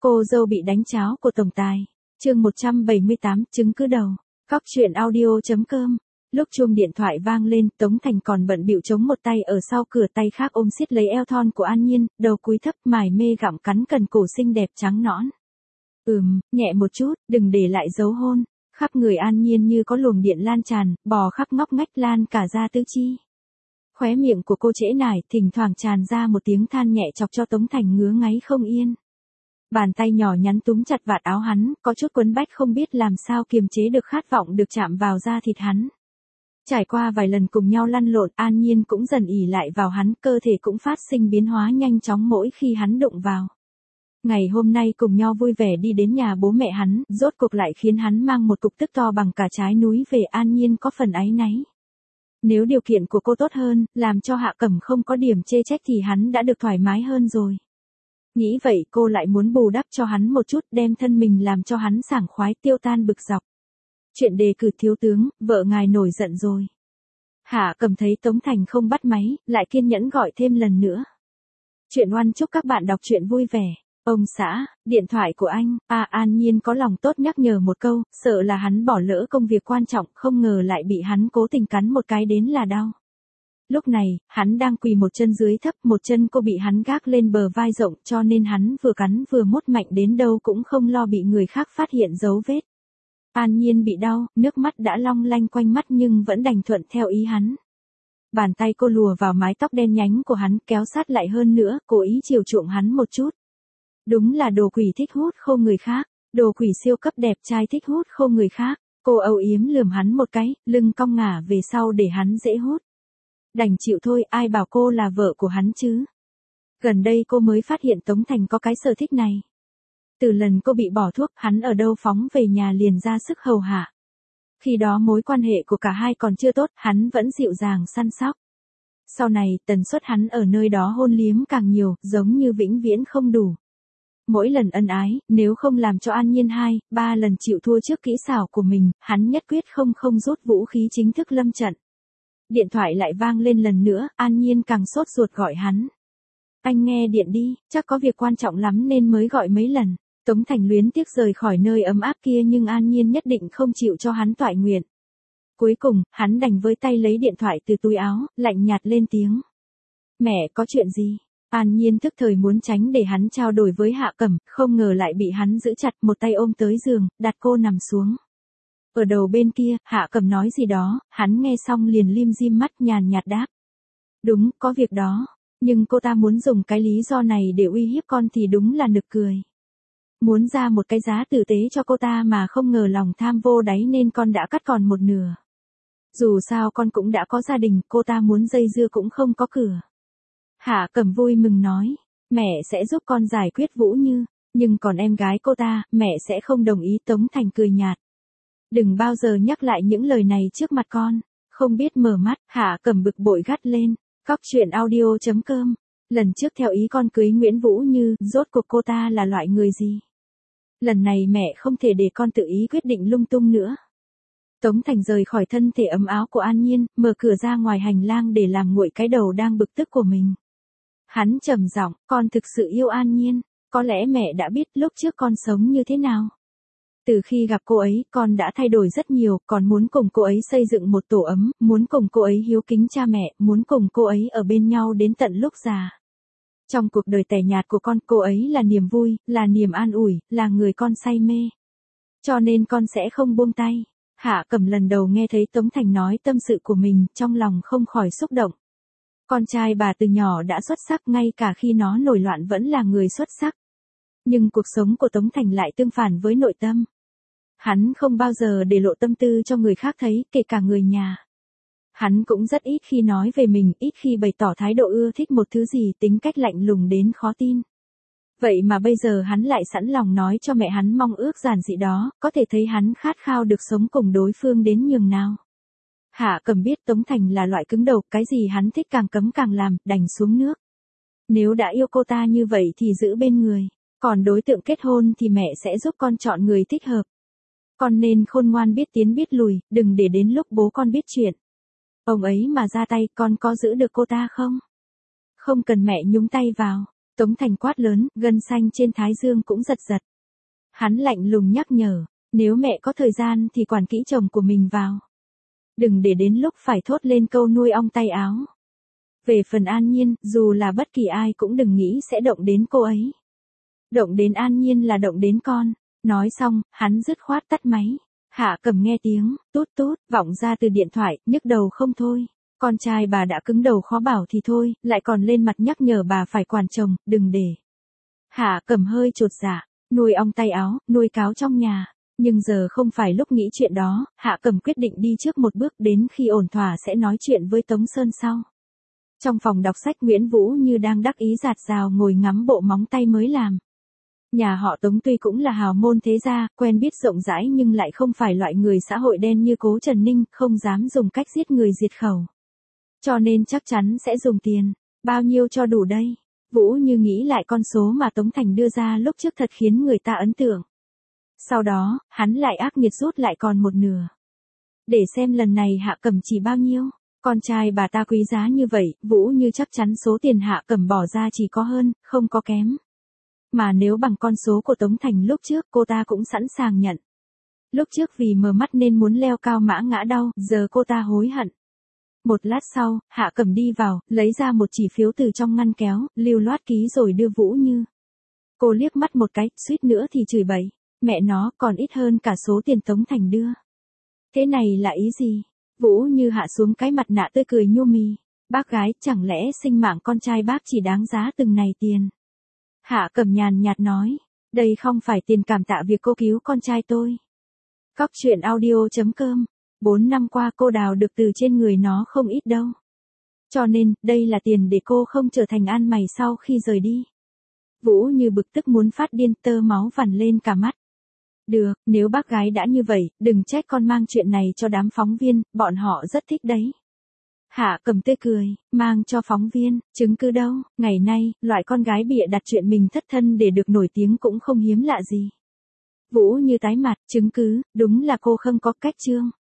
Cô dâu bị đánh cháo của tổng tài. Chương 178, chứng cứ đầu. Cóc truyện audio.com. Lúc chuông điện thoại vang lên, Tống Thành còn bận bịu chống một tay ở sau cửa, tay khác ôm siết lấy eo thon của An Nhiên, đầu cúi thấp mải mê gặm cắn cần cổ xinh đẹp trắng nõn. Nhẹ một chút, đừng để lại dấu hôn. Khắp người An Nhiên như có luồng điện lan tràn, bò khắp ngóc ngách lan cả ra tứ chi. Khóe miệng của cô trễ nải, thỉnh thoảng tràn ra một tiếng than nhẹ chọc cho Tống Thành ngứa ngáy không yên. Bàn tay nhỏ nhắn túm chặt vạt áo hắn, có chút quấn bách không biết làm sao kiềm chế được khát vọng được chạm vào da thịt hắn. Trải qua vài lần cùng nhau lăn lộn, An Nhiên cũng dần ỉ lại vào hắn, cơ thể cũng phát sinh biến hóa nhanh chóng mỗi khi hắn đụng vào. Ngày hôm nay cùng nhau vui vẻ đi đến nhà bố mẹ hắn, rốt cuộc lại khiến hắn mang một cục tức to bằng cả trái núi về. An Nhiên có phần áy náy. Nếu điều kiện của cô tốt hơn, làm cho Hạ Cẩm không có điểm chê trách thì hắn đã được thoải mái hơn rồi. Nghĩ vậy cô lại muốn bù đắp cho hắn một chút, đem thân mình làm cho hắn sảng khoái tiêu tan bực dọc. Chuyện đề cử thiếu tướng, vợ ngài nổi giận rồi. Hạ Cẩm thấy Tống Thành không bắt máy, lại kiên nhẫn gọi thêm lần nữa. Chuyện Oan chúc các bạn đọc truyện vui vẻ. Ông xã, điện thoại của anh. An Nhiên có lòng tốt nhắc nhở một câu, sợ là hắn bỏ lỡ công việc quan trọng, không ngờ lại bị hắn cố tình cắn một cái đến là đau. Lúc này, hắn đang quỳ một chân dưới thấp, một chân cô bị hắn gác lên bờ vai rộng, cho nên hắn vừa cắn vừa mút mạnh đến đâu cũng không lo bị người khác phát hiện dấu vết. An Nhiên bị đau, nước mắt đã long lanh quanh mắt nhưng vẫn đành thuận theo ý hắn. Bàn tay cô lùa vào mái tóc đen nhánh của hắn, kéo sát lại hơn nữa, cố ý chiều chuộng hắn một chút. Đúng là đồ quỷ thích hút khô người khác, đồ quỷ siêu cấp đẹp trai thích hút khô người khác. Cô âu yếm lườm hắn một cái, lưng cong ngả về sau để hắn dễ hút. Đành chịu thôi, ai bảo cô là vợ của hắn chứ. Gần đây cô mới phát hiện Tống Thành có cái sở thích này. Từ lần cô bị bỏ thuốc, hắn ở đâu phóng về nhà liền ra sức hầu hạ. Khi đó mối quan hệ của cả hai còn chưa tốt, hắn vẫn dịu dàng săn sóc. Sau này, tần suất hắn ở nơi đó hôn liếm càng nhiều, giống như vĩnh viễn không đủ. Mỗi lần ân ái, nếu không làm cho An Nhiên 2-3 lần chịu thua trước kỹ xảo của mình, hắn nhất quyết không rút vũ khí chính thức lâm trận. Điện thoại lại vang lên lần nữa, An Nhiên càng sốt ruột gọi hắn. Anh nghe điện đi, chắc có việc quan trọng lắm nên mới gọi mấy lần. Tống Thành luyến tiếc rời khỏi nơi ấm áp kia nhưng An Nhiên nhất định không chịu cho hắn toại nguyện. Cuối cùng, hắn đành với tay lấy điện thoại từ túi áo, lạnh nhạt lên tiếng. Mẹ, có chuyện gì? An Nhiên tức thời muốn tránh để hắn trao đổi với Hạ Cẩm, không ngờ lại bị hắn giữ chặt, một tay ôm tới giường, đặt cô nằm xuống. Ở đầu bên kia, Hạ Cẩm nói gì đó, hắn nghe xong liền lim dim mắt nhàn nhạt đáp. Đúng, có việc đó, nhưng cô ta muốn dùng cái lý do này để uy hiếp con thì đúng là nực cười. Muốn ra một cái giá tử tế cho cô ta mà không ngờ lòng tham vô đáy nên con đã cắt còn một nửa. Dù sao con cũng đã có gia đình, cô ta muốn dây dưa cũng không có cửa. Hạ Cẩm vui mừng nói, mẹ sẽ giúp con giải quyết Vũ Như, nhưng còn em gái cô ta, mẹ sẽ không đồng ý. Tống Thành cười nhạt. Đừng bao giờ nhắc lại những lời này trước mặt con, không biết mở mắt. Hạ Cẩm bực bội gắt lên, cóc truyện audio.com. Lần trước theo ý con cưới Nguyễn Vũ Như, rốt cuộc cô ta là loại người gì? Lần này mẹ không thể để con tự ý quyết định lung tung nữa. Tống Thành rời khỏi thân thể ấm áo của An Nhiên, mở cửa ra ngoài hành lang để làm nguội cái đầu đang bực tức của mình. Hắn trầm giọng, con thực sự yêu An Nhiên, có lẽ mẹ đã biết lúc trước con sống như thế nào. Từ khi gặp cô ấy, con đã thay đổi rất nhiều, còn muốn cùng cô ấy xây dựng một tổ ấm, muốn cùng cô ấy hiếu kính cha mẹ, muốn cùng cô ấy ở bên nhau đến tận lúc già. Trong cuộc đời tẻ nhạt của con, cô ấy là niềm vui, là niềm an ủi, là người con say mê. Cho nên con sẽ không buông tay. Hạ Cẩm lần đầu nghe thấy Tống Thành nói tâm sự của mình, trong lòng không khỏi xúc động. Con trai bà từ nhỏ đã xuất sắc, ngay cả khi nó nổi loạn vẫn là người xuất sắc. Nhưng cuộc sống của Tống Thành lại tương phản với nội tâm. Hắn không bao giờ để lộ tâm tư cho người khác thấy, kể cả người nhà. Hắn cũng rất ít khi nói về mình, ít khi bày tỏ thái độ ưa thích một thứ gì, tính cách lạnh lùng đến khó tin. Vậy mà bây giờ hắn lại sẵn lòng nói cho mẹ hắn mong ước giản dị đó, có thể thấy hắn khát khao được sống cùng đối phương đến nhường nào. Hạ Cẩm biết Tống Thành là loại cứng đầu, cái gì hắn thích càng cấm càng làm, đành xuống nước. Nếu đã yêu cô ta như vậy thì giữ bên người, còn đối tượng kết hôn thì mẹ sẽ giúp con chọn người thích hợp. Con nên khôn ngoan biết tiến biết lùi, đừng để đến lúc bố con biết chuyện. Ông ấy mà ra tay, con có giữ được cô ta không? Không cần mẹ nhúng tay vào. Tống Thành quát lớn, gân xanh trên thái dương cũng giật giật. Hắn lạnh lùng nhắc nhở, nếu mẹ có thời gian thì quản kỹ chồng của mình vào. Đừng để đến lúc phải thốt lên câu nuôi ong tay áo. Về phần An Nhiên, dù là bất kỳ ai cũng đừng nghĩ sẽ động đến cô ấy. Động đến An Nhiên là động đến con. Nói xong, hắn dứt khoát tắt máy. Hạ Cẩm nghe tiếng, tút tút, vọng ra từ điện thoại, nhức đầu không thôi. Con trai bà đã cứng đầu khó bảo thì thôi, lại còn lên mặt nhắc nhở bà phải quản chồng, đừng để. Hạ Cẩm hơi chột dạ, nuôi ong tay áo, nuôi cáo trong nhà. Nhưng giờ không phải lúc nghĩ chuyện đó, Hạ Cẩm quyết định đi trước một bước, đến khi ổn thỏa sẽ nói chuyện với Tống Sơn sau. Trong phòng đọc sách, Nguyễn Vũ Như đang đắc ý rạt rào ngồi ngắm bộ móng tay mới làm. Nhà họ Tống tuy cũng là hào môn thế gia, quen biết rộng rãi nhưng lại không phải loại người xã hội đen như Cố Trần Ninh, không dám dùng cách giết người diệt khẩu. Cho nên chắc chắn sẽ dùng tiền. Bao nhiêu cho đủ đây? Vũ Như nghĩ lại con số mà Tống Thành đưa ra lúc trước thật khiến người ta ấn tượng. Sau đó, hắn lại ác nghiệt rút lại còn một nửa. Để xem lần này Hạ Cẩm chỉ bao nhiêu. Con trai bà ta quý giá như vậy, Vũ Như chắc chắn số tiền Hạ Cẩm bỏ ra chỉ có hơn, không có kém. Mà nếu bằng con số của Tống Thành lúc trước, cô ta cũng sẵn sàng nhận. Lúc trước vì mờ mắt nên muốn leo cao mã ngã đau, giờ cô ta hối hận. Một lát sau, Hạ Cẩm đi vào, lấy ra một chỉ phiếu từ trong ngăn kéo, lưu loát ký rồi đưa Vũ Như. Cô liếc mắt một cái, suýt nữa thì chửi bậy. Mẹ nó, còn ít hơn cả số tiền Tống Thành đưa. Thế này là ý gì? Vũ Như hạ xuống cái mặt nạ tươi cười nhu mì. Bác gái, chẳng lẽ sinh mạng con trai bác chỉ đáng giá từng này tiền? Hạ Cẩm nhàn nhạt nói, đây không phải tiền cảm tạ việc cô cứu con trai tôi. Cóc truyện audio.com. 4 năm qua cô đào được từ trên người nó không ít đâu. Cho nên, đây là tiền để cô không trở thành ăn mày sau khi rời đi. Vũ Như bực tức muốn phát điên, tơ máu vằn lên cả mắt. Được, nếu bác gái đã như vậy, đừng trách con mang chuyện này cho đám phóng viên, bọn họ rất thích đấy. Hạ Cẩm tươi cười, mang cho phóng viên, chứng cứ đâu, ngày nay, loại con gái bịa đặt chuyện mình thất thân để được nổi tiếng cũng không hiếm lạ gì. Vũ Như tái mặt, chứng cứ, đúng là cô không có cách chương.